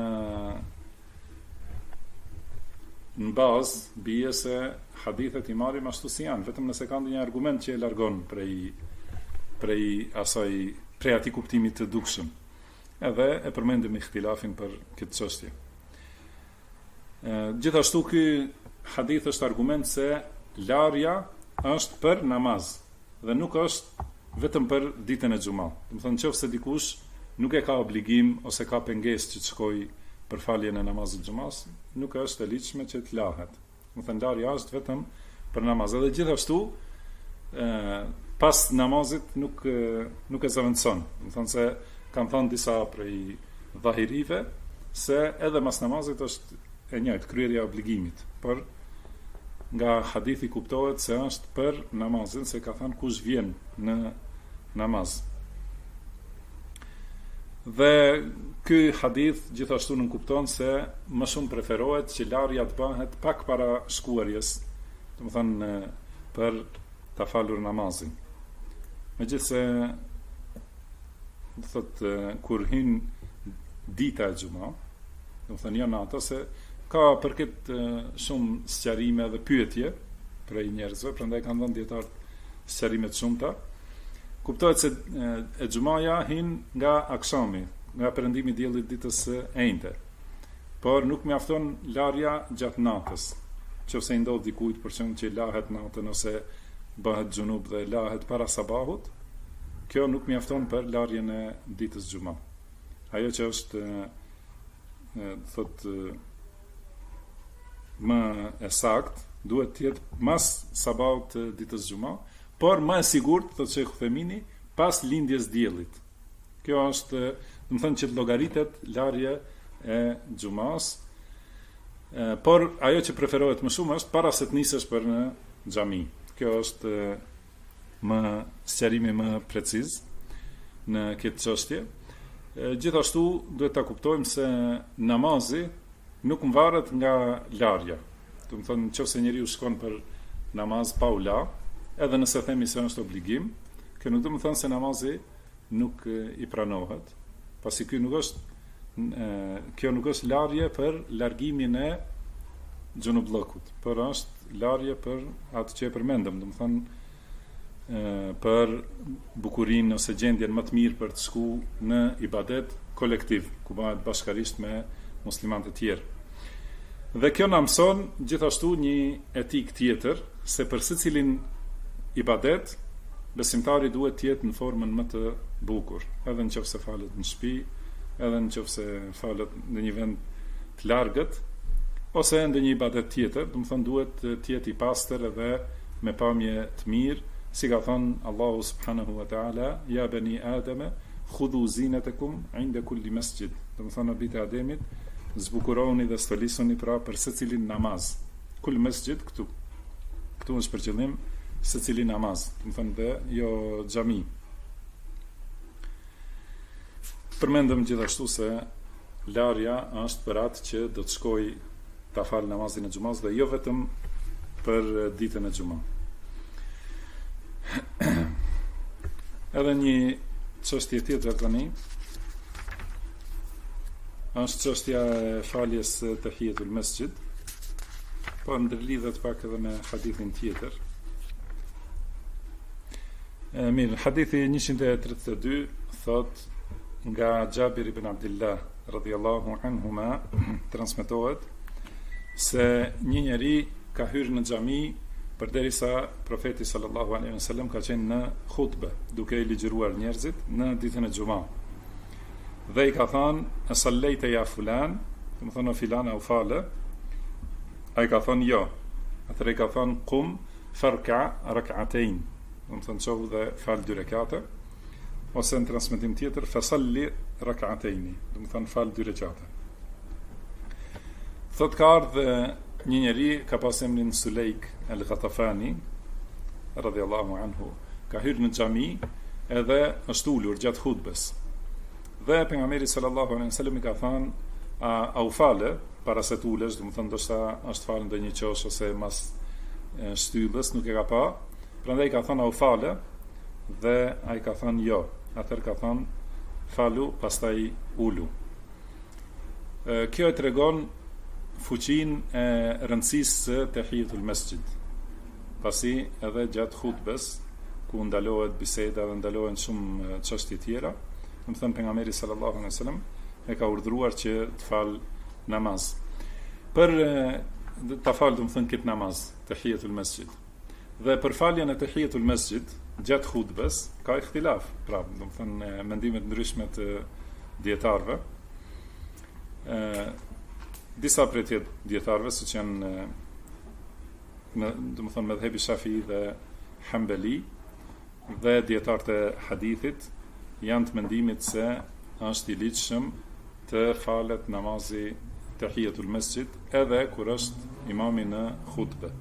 bazë bie se hadithet i marrim ashtu si janë, vetëm nëse ka ndonjë argument që e largon prej atij kuptimit të dukshëm. Edhe e përmendim ihtilafin për këtë çështje. Gjithashtu ky hadith është argument se larja është për namaz dhe nuk është vetëm për ditën e xumës. Do të thonë nëse dikush nuk e ka obligim ose ka pengesë që të shkojë për faljen e namazit xumës, nuk është e ligjshme që të lahet. Do të thonë larja është vetëm për namaz. Edhe gjithashtu pas namazit nuk e zaventson. Do të thonë se kanë thënë disa prej dhahirive se edhe mas namazit është e njëjtë kryerja e obligimit, por nga hadithi kuptohet se është për namazin, se ka thënë kush vjen në namaz. Dhe ky hadith gjithashtu nuk kupton se më shumë preferohet që larja të bëhet pak para shkuarjes, do të thënë për ta falur namazin. Megjithse do thotë kur hyn dita e xumës, do të thënë jo nata, se ka për këtë shumë sqarime dhe pyetje prej njerëzve, prandaj kanë dhënë dietar sqarime të shumta. Kuptohet se e xumaja hin nga akshami, nga perëndimi i diellit ditës së enjte. Por nuk mjafton larja gjatë natës. Nëse i ndodh dikujt për shembull që lahet natën ose bëhet xhunub dhe lahet para sabahut, kjo nuk mjafton për larjen e ditës xumë. Ajo që është thotë më e sakt duhet të jetë mas sabahut të ditës xumë, por më e sigurt, thotë Sheikh Uthemini, pas lindjes diellit. Kjo është, do të thënë që të llogaritet larje e xumas, por ajo që preferohet më shumë është para se të nisesh për në xhami. Kjo është më sqarimi më preciz në këtë çështje. Gjithashtu duhet ta kuptojmë se namazi nuk varet nga larja. Do të thonë nëse njeriu shkon për namaz pa u la, edhe nëse themi se është obligim, kjo nuk do të thonë se namazi nuk i pranohet, pasi kjo nuk është larje për largimin e xhunublokut, por është larje për atë që e përmendëm, do të thonë për bukurinë ose gjendjen më të mirë për të shku në ibadet kolektiv, ku bëhet bashkarisht me muslimanët e tjerë. Dhe kjo na mëson gjithashtu një etik tjetër, se për secilin ibadet besimtari duhet të jetë në formën më të bukur, edhe nëse falet në shtëpi, edhe nëse falet në një vend të largët, ose në një ibadet tjetër, do të thonë duhet të jetë i pastër edhe me pamje të mirë, si ka thënë Allahu subhanahu wa taala, ja bani adama khudhu zinatakum inda kulli masjid. Do të thonë bijtë Ademit, zbukuroni dhe stolisoni pra për secilin namaz. Kul masjid këtu është për qëllim secilin namaz, do të thonë dhe jo xhami. Përmendëm gjithashtu se larja është për atë që do të shkoj ta fal namazin e xumës dhe jo vetëm për ditën e xumës. Edhe një çështje tjetër tani është çështja e faljes tahiyatul masjid, po ndërlidhet pak edhe me hadithin tjetër. Mirë, hadithi 132 thot nga Jabir ibn Abdullah radhiyallahu anhuma, transmetohet se një njeri ka hyrë në xhami përderisa profeti sallallahu alaihi wasallam ka qenë në hutbë, duke i ligjëruar njerëzit në ditën e xumë. Dhe i ka thënë: "As-sallaita ya fulan", do të thonë filan au fale. Ai ka thënë jo. Atëherë i ka thënë: "Qum farka rak'atayn", do të thonë çohu dhe fal 2 rekate, ose në transmetim tjetër fasalli rak'atayn, do të thonë fal 2 rekate. Thot ka ardhur një njeri ka pas emrin Sulejk al-Ghatafani radhiyallahu anhu, ka hyrë në xhami edhe është ulur gjatë hutbes. Dhe pejgamberi sallallahu alaihi wasallam i ka thënë: "A u fale para se të ulesh", do të thonë ndoshta është falë ndonjë çosh ose mas shtyllës, nuk e ka pa. Prandaj ka thënë: "A u fale?" Dhe ai ka thënë: "Jo." Atëherë ka thënë: "Falu, pastaj ulu." Kjo e tregon fuqinë e rëndësisë së tahiyatul masjid. Pasi edhe gjatë hutbes, ku ndalohet biseda dhe ndalohen shumë çështje tjera, do të thënë pejgamberi sallallahu alaihi wasallam e ka urdhëruar që të fal namaz. Për ta fal, do të thënë këtë namaz, tahiyatul masjid. Dhe për faljen e tahiyatul masjid gjatë hutbes ka ikhtilaf, pra, do të thënë mendime të ndryshme të dietarëve. Disa prej të dietarëve, siç janë do të thonë medhhebi Shafii dhe Hanbali dhe dietarët e hadithit, janë të mendimit se është i ligjshëm të falet namazi tahiyatul masjid edhe kur është imami në hutbë.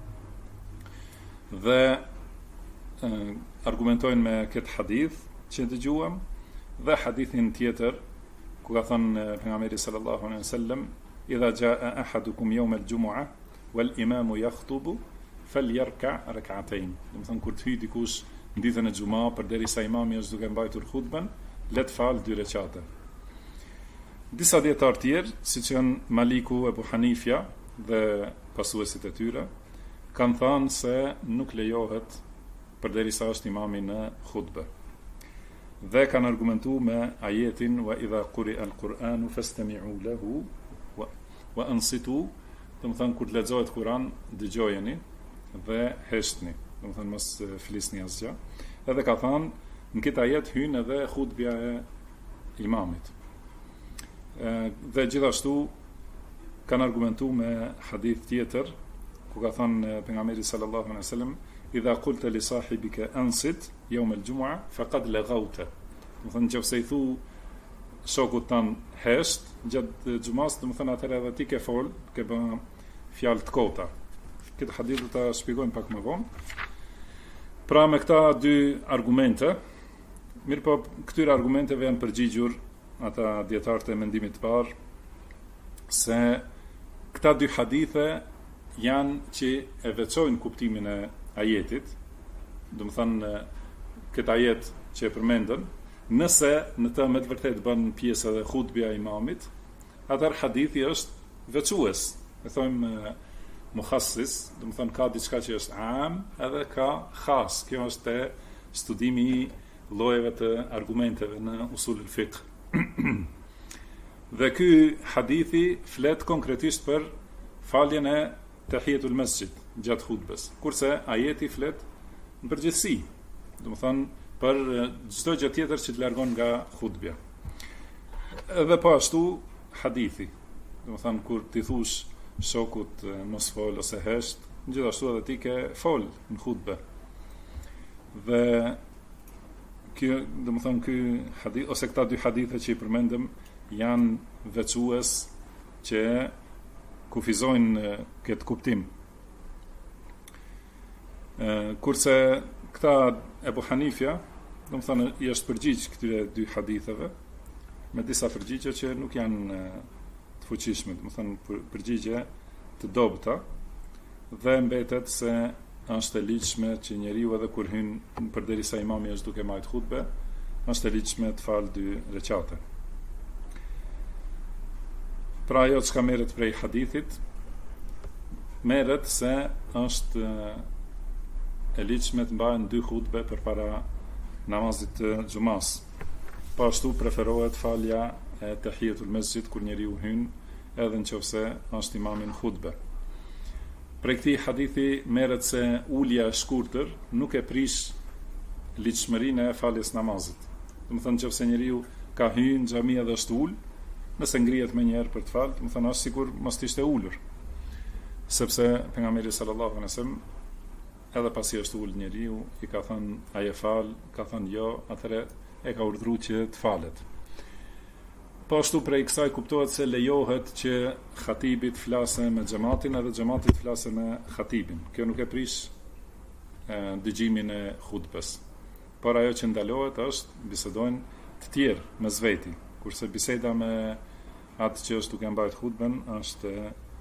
Dhe argumentojnë me këtë hadith që dëgjuam dhe hadithin tjetër ku ka thënë pejgamberi sallallahu alaihi wasallam: "Idha jaa ahadukum yawm al-jum'ah wal imamu yakhutubu falyarka rak'atayn." Do të thonë kur të hyj dikush në ditën e xumës përderisa imami është duke mbajtur hutbën, le të fal 2 rekate. Disa dietar tjerë, siç janë Maliku, Ebu Hanifja dhe pasuesit e tyre, kanë thënë se nuk lejohet përderisa është imami në hutbë. Dhe kanë argumentuar me ajetin: "Wa idha quri'a al-Qur'anu fastami'u lahu wa ansitu", do të thonë kur të lexohet Kur'an, dëgjojeni dhe heshtni, do të thonë mos flisni asgjë. Edhe ka thënë në këtë ajet hyn edhe hutbja e imamit. Dhe gjithashtu kanë argumentuar me hadith tjetër ku ka thënë pejgamberi sallallahu alaihi wasallam, idha qulta li sahibika ansit yawm al-jum'a faqad laghawta. Do thënë nëse i thu shokut tan hesht gjatë xhumas, do thënë atëherë edhe ti ke fol, ke bën fjalë të kota. Këtë hadith do ta shpjegojmë pak më vonë. Pra me këta dy argumente, mirë po këtyre argumenteve janë përgjigjur ata dietarët e mendimit të parë se këta dy hadithe janë që e veçojnë kuptimin e ajetit, do të thënë këtë ajet që e përmendën, nëse në të me të vërtet bën pjesë edhe hutbja e imamit, atëherë hadithi është veçues, e thojmë mukhassis, do të thënë ka diçka që është am edhe ka khas. Kjo është studimi i llojeve të argumenteve në usul al-fiqh. Dhe ky hadithi flet konkretisht për faljen e tahiyatul masjid gjatë hutbes, kurse ajeti flet në përgjithësi, do të thënë për çdo gjë tjetër që të largon nga hutbja. Edhe po ashtu hadithi, do të thënë kur ti thush shokut mos fol ose hesht, gjithashtu edhe ti ke fol në hutbe. Dhe kjo, do të thënë ky hadith ose këta dy hadithe që i përmendëm janë veçues që kufizojnë këtë kuptim. Kurse këta Ebu Hanifja, do të thënë i është përgjigj këtyre dy haditheve me disa përgjigje që nuk janë të fuqishme, do të thënë përgjigje të dobta, dhe mbetet se është e ligjshme që njeriu edhe kur hyn përderisa imami është duke marrë hutbe, është e ligjshme të falë 2 rekate. Pra ajo çka merret prej hadithit, merret se është e ligjshme të mbahen 2 hutbe përpara namazit të xumas. Po ashtu preferohet falja e tahiyatul masjid kur njeriu hyn, edhe nëse është imami në hutbe. Prej këtij hadithi merret se ulja e shkurtër nuk e prish ligjshmërinë e faljes namazit. Do të thënë nëse njeriu ka hyrë në xhami edhe është ul, nëse ngrihet më njëherë për të falë, do të thënë është sikur mos ishte ulur. Sepse pejgamberi sallallahu alaihi wasallam edhe pasi është ul njeriu i ka thënë a je fal, ka thënë jo, atëherë e ka urdhëruar që të falet. Po ashtu prej kësaj kuptohet se lejohet që khatibi të flasë me xhamatin edhe xhamati të flasë me khatibin. Kjo nuk e prish dëgjimin e hutbes. Por ajo që ndalohet është bisedojnë të tjerë mes veti, kurse biseda me atë që është duke mbajtur hutben është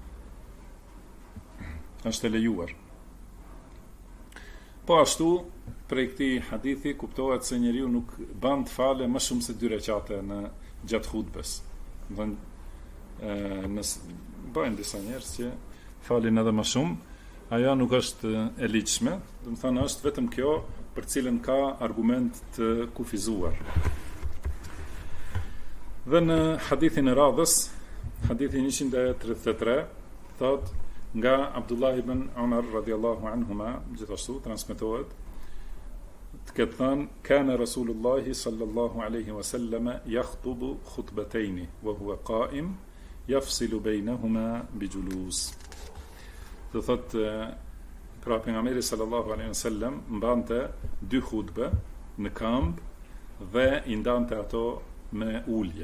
e lejuar. Po ashtu prej këtij hadithi kuptohet se njeriu nuk bën të falë më shumë se 2 rekate në gjatë hutbes. Nëse bëjnë disa njerëz që falin edhe më shumë, ajo nuk është e ligjshme, do të thënë është vetëm kjo për cilën ka argument të kufizuar. Dhe në hadithin e radhës, hadithin 133, thot nga Abdullah ibn Umar radhiyallahu anhuma, gjithashtu transmetohet të ketë thënë kana Rasulullahi sallallahu alaihi wasallam yakhutubu khutbatayn wa huwa qa'im yafsilu baynahuma bijulus. Do thot pra pejgamberi sallallahu alaihi wasallam mbante 2 hutbe në këmbë dhe i ndante ato me ulje.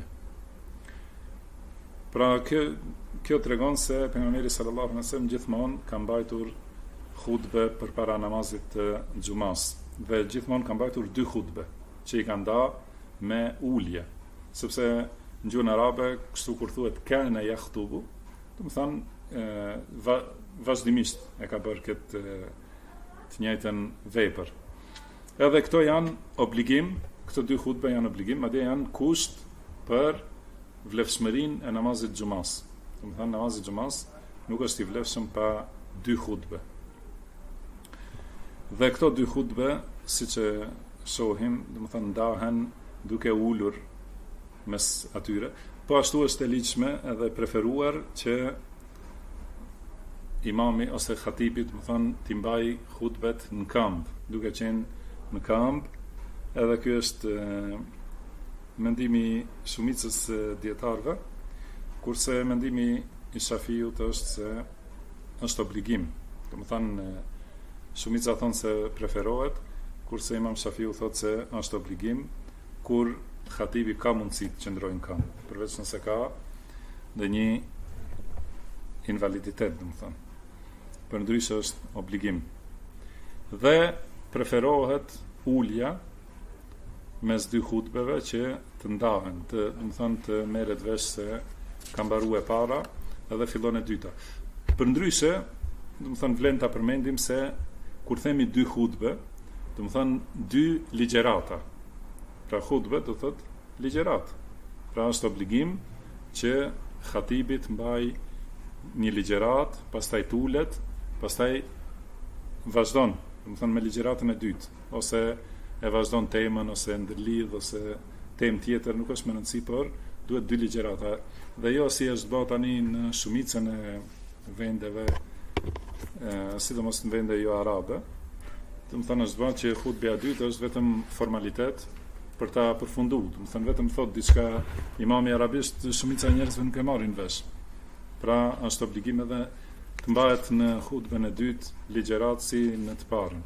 Pra kjo tregon se pejgamberi sallallahu alaihi wasallam gjithmonë ka mbajtur hutbe përpara namazit të xumas dhe gjithmonë ka mbajtur 2 hutbe që i ka nda me ulje, sepse në gjuhën arabe kështu kur thuhet kana yakhutubu, do të thonë vazhdimisht e ka bërë këtë të njëjtën vepër. Edhe këto janë obligim, këto 2 hutbe janë obligim, madje janë kusht për vlefshmërinë e namazit xumas. Do të thonë namazi xumas nuk është i vlefshëm pa 2 hutbe. Dhe këto 2 hutbe, siç e shohim, do të thonë ndahen duke ulur mes atyre. Po ashtu është e ligjshme edhe preferuar që imami ose khatibi, do të thonë, t'i mbaj hutbet në këmbë, duke qenë në këmbë. Edhe ky është mendimi shumicës dietarëve, kurse mendimi i Shafiut është se është obligim Domethënë shumica thonë se preferohet, kurse Imam Shafiu thotë se është obligim kur khatibi ka mundësi të qëndrojnë këmbë, përveç nëse ka ndonjë invaliditet, domethënë. Përndryshe është obligim. Dhe preferohet ulja mes dy hutbeve që të ndahen, domethënë të merret vesh se ka mbaruar e para edhe fillon e dyta. Përndryshe, domethënë vlen ta përmendim se kur themi dy hutbe, domethënë dy ligjërata. Pra hutbe do thotë ligjërat. Pra është obligim që khatibi të mbaj një ligjërat, pastaj tulet, pastaj vazhdon, domethënë me ligjëratën e dytë, ose e vazhdon temën, ose e ndërlidh, ose temë tjetër, nuk është më rëndësi, por duhet dy ligjërata. Dhe jo si është bërë tani në shumicën e vendeve, sidomos në vende jo arabe, domethënë është bërë që hutbja e dytë është vetëm formalitet për ta përfunduar, domethënë vetëm thot diçka imami arabisht, shumica e njerëzve nuk e marrin vesh. Pra është obligim edhe të mbahet në hutben e dytë ligjërat si në të parën.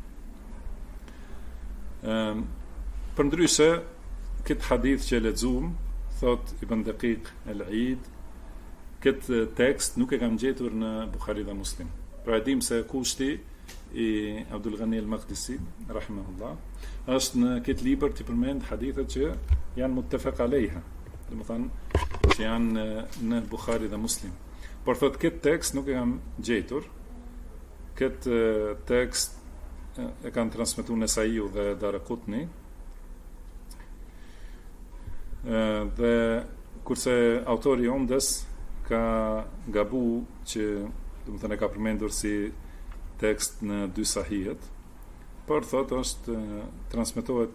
Përndryshe, këtë hadith që e lexuam, thot Ibn Daqiq el-Eid, këtë tekst nuk e kam gjetur në Bukhari dhe Muslim. Pra e dim se kushti i Abdul Ghani al-Maqdisi, rahimahullah, është në këtë libër të përmend hadithet që janë muttafaq alejha, domethënë që janë në Bukhari dhe Muslim. Por thot këtë tekst nuk e kam gjetur. Këtë tekst e kanë transmetuar Nesaiu dhe Daraqutni. Dhe kurse autori i Umdes ka gabu që domethënë e ka përmendur si tekst në dy sahihet, por thot është transmetohet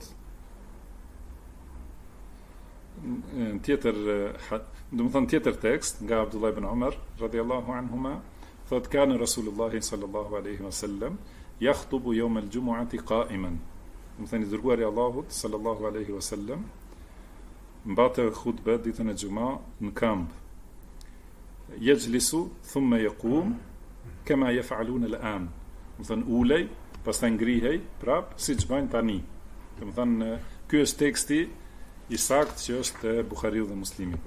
tjetër tekst nga Abdullah ibn Umar radhiyallahu anhuma, thot kana Rasulullah sallallahu alaihi wasallam yakhtubu yawm al-jum'ati qa'iman. Domethënë i dërguari i Allahut sallallahu alaihi wasallam mbate khutbë ditën e xumë në këmbë. Yajlisu thumma yaqum kama yaf'alun al-an. Domethënë ulej, pastaj ngrihej prap siç bëjnë tani. Domethënë ky është teksti i saktë që është te Buhariu dhe Muslimi.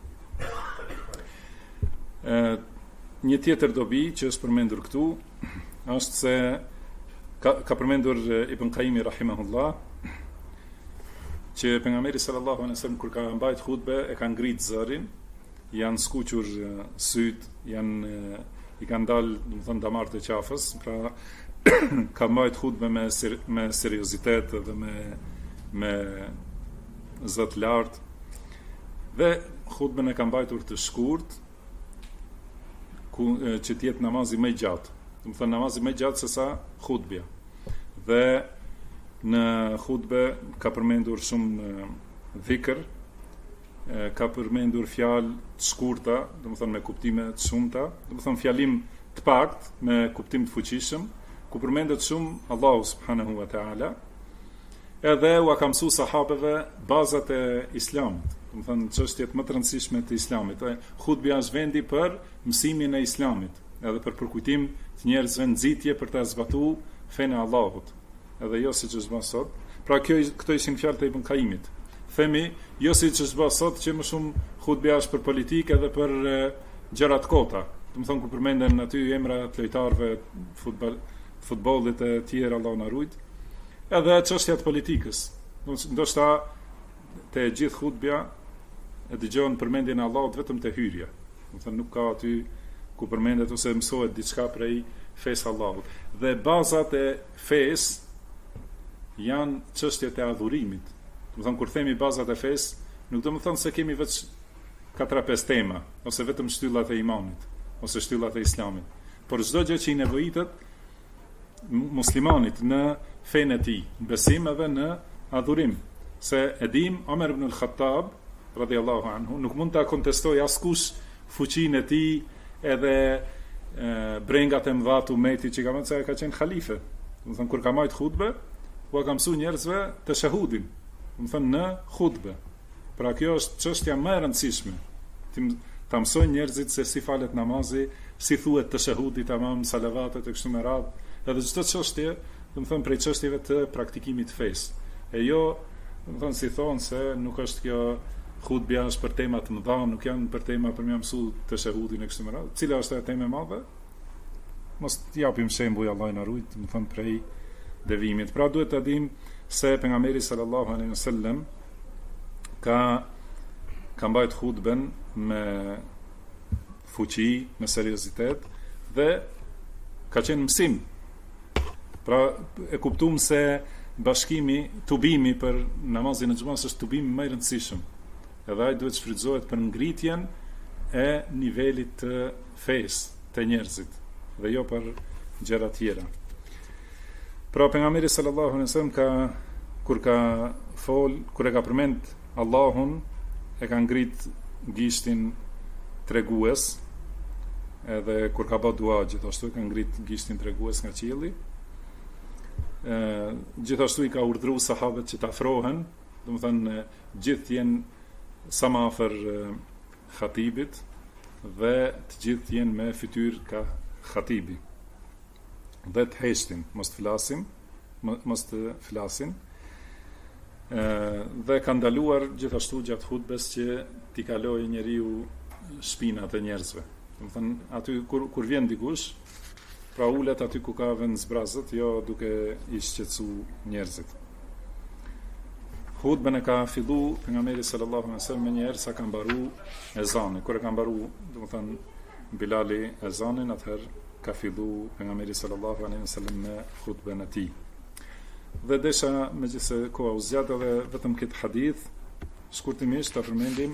Një tjetër dobi që është përmendur këtu është se ka përmendur Ibn Qayyim rahimahullah që pejgamberi sallallahu alaihi wasallam kur ka mbajt hutbe e ka ngrit zërin, janë skuqur syt, i kanë dalë domethënë damarët e qafës, pra ka mbajt hutbe me seriozitet dhe me zot lart, dhe hutben e ka mbajtur të shkurt që të jetë namazi më i gjatë. Domethënë namazi më i gjatë se sa hutbja. Dhe në hutbe ka përmendur shumë dhikr, ka përmendur fjalë të shkurta, domethënë me kuptime të shumta, domethënë fjalim të pakt me kuptim të fuqishëm, ku përmendet shumë Allahu subhanahu wa taala. Edhe u ka mësuar sahabeve bazat e Islamit, domethënë çështjet më të rëndësishme të Islamit. Hutbja është vendi për mësimin e Islamit, edhe për përkujtim të njerëzve nxitje për të zbatuar fenë e Allahut. Edhe jo siç është bërë sot. Pra këto ishin fjalët e Ibn Qayyimit. Themi jo siç është bërë sot që më shumë hutbja është për politikë edhe për gjëra të kota. Domethënë ku përmenden aty emra të lojtarëve futbollit e tjerë, Allahu na ruaj. Edhe çështja e politikës. Ndoshta te gjithë hutbja e dëgjon përmendjen e Allahut vetëm te hyrja. Domethënë nuk ka aty ku përmendet ose mësohet diçka prej fesë Allahut. Dhe bazat e fesë janë çështjet e adhurimit. Domethënë kur themi bazat e fesë, nuk do të thonë se kemi vetë 4-5 tema ose vetëm shtyllat e imanit ose shtyllat e islamit. Por çdo gjë që i nevojitet muslimanit në fenë e tij, në besim edhe në adhurim. Se edim Omer ibn al-Khattab radhiyallahu anhu nuk mund ta kontestoj askush fuqinë e tij edhe brengat e mëdha të umetit që ka qenë halife. Domethënë kur ka marrë hutbe, u ka mësuar njerëzve të shahudin, domethënë në hutbe. Pra kjo është çështja më e rëndësishme. ta mësojnë njerëzit se si falet namazi, si thuhet tashahudi tamam, salavatet e kështu me radhë, edhe çdo çështje, domethënë prej çështjeve të praktikimit të fesë. E jo, domethënë si thonë se nuk është kjo hutbja është për tema të mëdha, nuk janë për tema për më mësu tashahudin e kështu me radhë. Cila është ajo temë e madhe? Mos t'japim shembuj, Allah na ruaj, domethënë prej devimit. Pra duhet ta dim se pejgamberi sallallahu alaihi wasallam ka mbajt hutben me fuqi, me seriozitet dhe ka qenë mësim. Pra e kuptuam se bashkimi, tubimi për namazin e xhumas është tubimi më i rëndësishëm. Edhe ai duhet shfrytëzohet për ngritjen e nivelit të fesë të njerëzit dhe jo për gjëra tjera. Pra pejgamberi sallallahu alaihi wasallam kur e ka përmend Allahun, e ka ngrit gishtin tregues, edhe kur ka bë dua gjithashtu ka ngrit gishtin tregues nga qielli. Gjithashtu i ka urdhëruar sahabët që të afrohen, domethënë gjithë jenë sa më afër khatibit dhe të gjithë jenë me fytyrë ka khatibi. Dhe të heshtin, mos të flasin. Dhe ka ndaluar gjithashtu gjatë hutbes që t'i kalojë njeriu shpinat e njerëzve. Domethënë aty kur vjen dikush, pra ulet aty ku ka vend zbrazët, jo duke i shqetësu njerëzit. Hutben e ka fillu pejgamberi sallallahu alaihi wasallam me njëherë sa ka mbaru ezanin. Kur e ka mbaru, domethënë Bilali ezanin, atëherë ka fillu pejgamberi sallallahu alaihi wasallam me hutben e tij. Dhe desha megjithëse koha u zgjat edhe vetëm këtë hadith shkurtimisht ta përmendim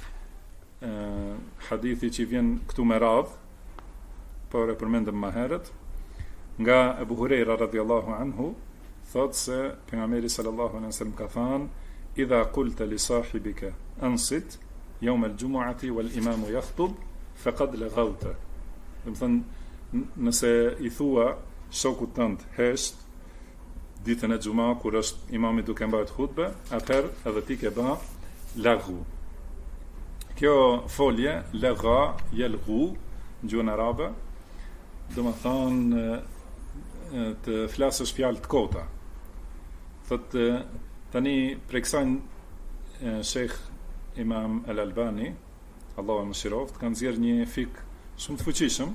hadithi që vjen këtu me radhë, por e përmendëm më herët, nga Abu Huraira radhiyallahu anhu, thot se pejgamberi sallallahu alaihi wasallam ka thënë: "Idha qulta li sahibika ansit yawm al-jum'ati wal imam yakhutub faqad laghawta." Domethënë nëse i thua shokut tënd hesht ditën e xuma kur është imami duke mbajtur hutbe, atëherë edhe ti ke bë laghu. Kjo folje, lagha, yalghu, në gjuhën arabe, domethënë të flasësh fjalë të kota. Thot tani prej kësaj Sheikh Imam Al-Albani, Allahu e mëshiroft, kanë nxjerrë një fik shumë të fuqishëm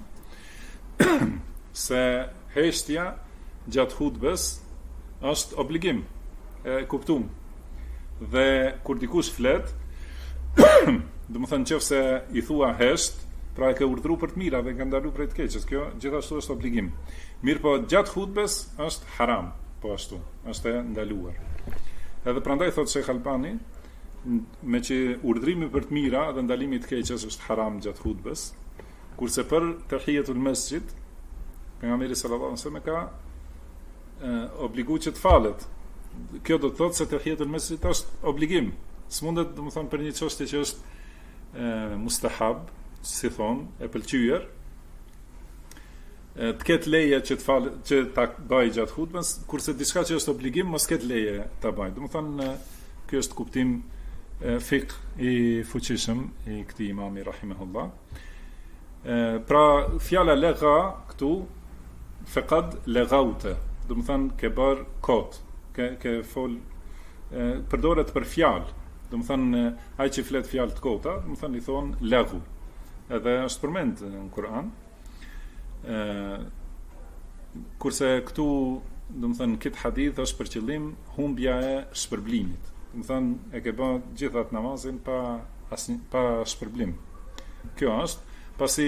se heshtja gjatë hutbes është obligim, e kuptum. Dhe kur dikush flet, domethënë nëse i thua hesht, pra e ke urdhëruar për të mira dhe ka ndaluar për të keqes. Kjo gjithashtu është obligim. Mirë po gjatë hutbes është haram, po ashtu, është e ndaluar. Edhe prandaj thot Sheikh Albani, me që urdhrimi për të mira dhe ndalimi i të keqes është haram gjatë hutbes, kurse për tahiyatul masjid, pejgamberi sallallahu alaihi wasallam ka obligu që të falet. Kjo do të thotë se tahiyatul masjid është obligim. S'mundet, domethënë, për një çështje që është mustahab, si thon, e pëlqyer, të ketë leje që të falet, që ta bëj gjatë hutbes, kurse diçka që është obligim mos ketë leje ta bëj. Domethënë, ky është kuptim fiqh i fuqishëm i këtij imami rahimahullah. Pra fjala lagha këtu faqad laghawta, do të thënë ke bër kot, ke fol, përdoret për fjalë, do të thënë ai që flet fjalë të kota, do të thënë i thon laghu. Edhe është përmend në Kur'an. Kurse këtu, do të thënë këtë hadith është për qëllim humbja e shpërblimit. Do të thënë e ke bën gjithat namazin pa shpërblim. Kjo është pasi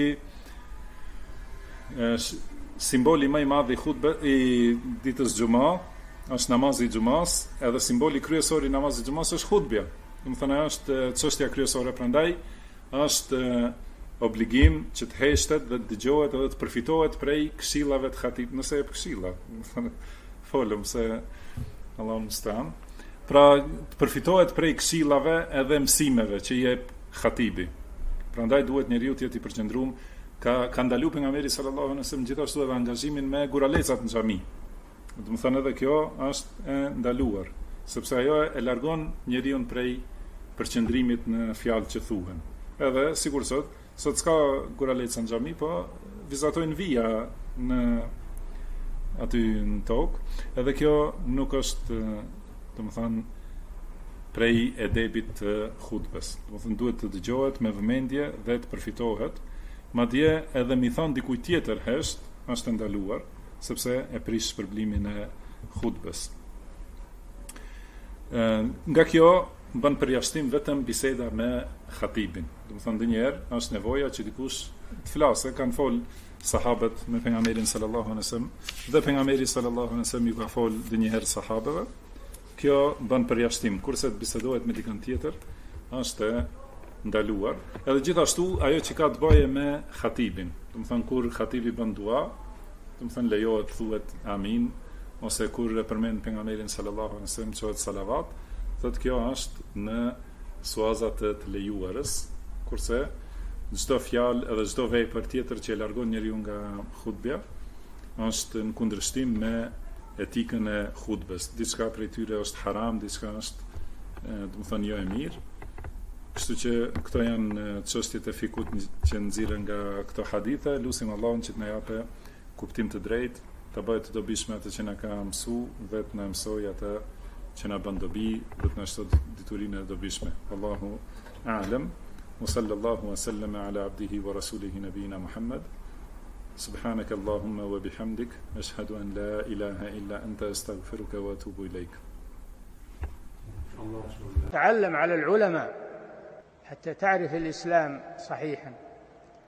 simboli më i madh i hutbes i ditës xuma është namazi i xumas, edhe simboli kryesor i namazit të xumas është hutbja. Do të thënë është çështja kryesore, prandaj është obligim që të heshtet dhe të dëgjohet edhe të përfitohet prej këshillave të khatib, nëse e këshilla. Folëm se Allahu musta'an. Pra të përfitohet prej këshillave edhe mësimeve që i jep khatibi. Prandaj duhet njeriu të jetë i përqendruar. Ka ndaluar pejgamberi sallallahu alaihi wasallam gjithashtu edhe angazhimin me guralecat në xhami. Do të thënë edhe kjo është e ndaluar, sepse ajo e largon njeriu prej përqendrimit në fjalë që thuhen. Edhe sigur sot s'ka guralec në xhami, po vizatojnë vija në aty në tokë, edhe kjo nuk është, domethënë, prej edebit të hutbes. Domethënë duhet të dëgjohet me vëmendje dhe të përfitohet. Madje edhe mi thon dikujt tjetër është ndaluar, sepse e prish shpërblimin e hutbes. Nga kjo bën përjashtim vetëm biseda me khatibin. Domethënë ndonjëherë është nevoja që dikush të flasë, kanë fol sahabët me pejgamberin sallallahu alaihi wasallam, dhe pejgamberi sallallahu alaihi wasallam ju ka fol ndonjëherë sahabëve. Kjo bën përjashtim, kurse të bisedohet me dikën tjetër është ndaluar. Edhe gjithashtu ajo që ka të bëjë me khatibin. Domethënë kur khatibi bën dua, domethënë lejohet thuhet amin, ose kur e përmend pejgamberin sallallahu alaihi wasallam çohet salavat, thotë kjo është në suazat të lejuarës, kurse çdo fjalë edhe çdo vepër tjetër që e largon njeriu nga hutbja është në kundërshtim me etikën e hutbes. Diçka prej tyre është haram, diçka është domethënë jo e mirë. Kështu që këto janë çështjet e fikut që nxirren nga këto hadithe. Lutim Allahun që të na japë kuptim të drejtë, të bëjë të dobishme atë që na ka mësuar dhe të na mësojë atë që na bën dobi, dhe të na shtot diturinë e dobishme. Allahu a'lam. Wa sallallahu wa sallama ala abdihi wa rasulihi nabina Muhammad. سبحانك اللهم وبحمدك أشهد أن لا إله إلا أنت أستغفرك وأتوب إليك. تعلم على العلماء حتى تعرف الإسلام صحيحا.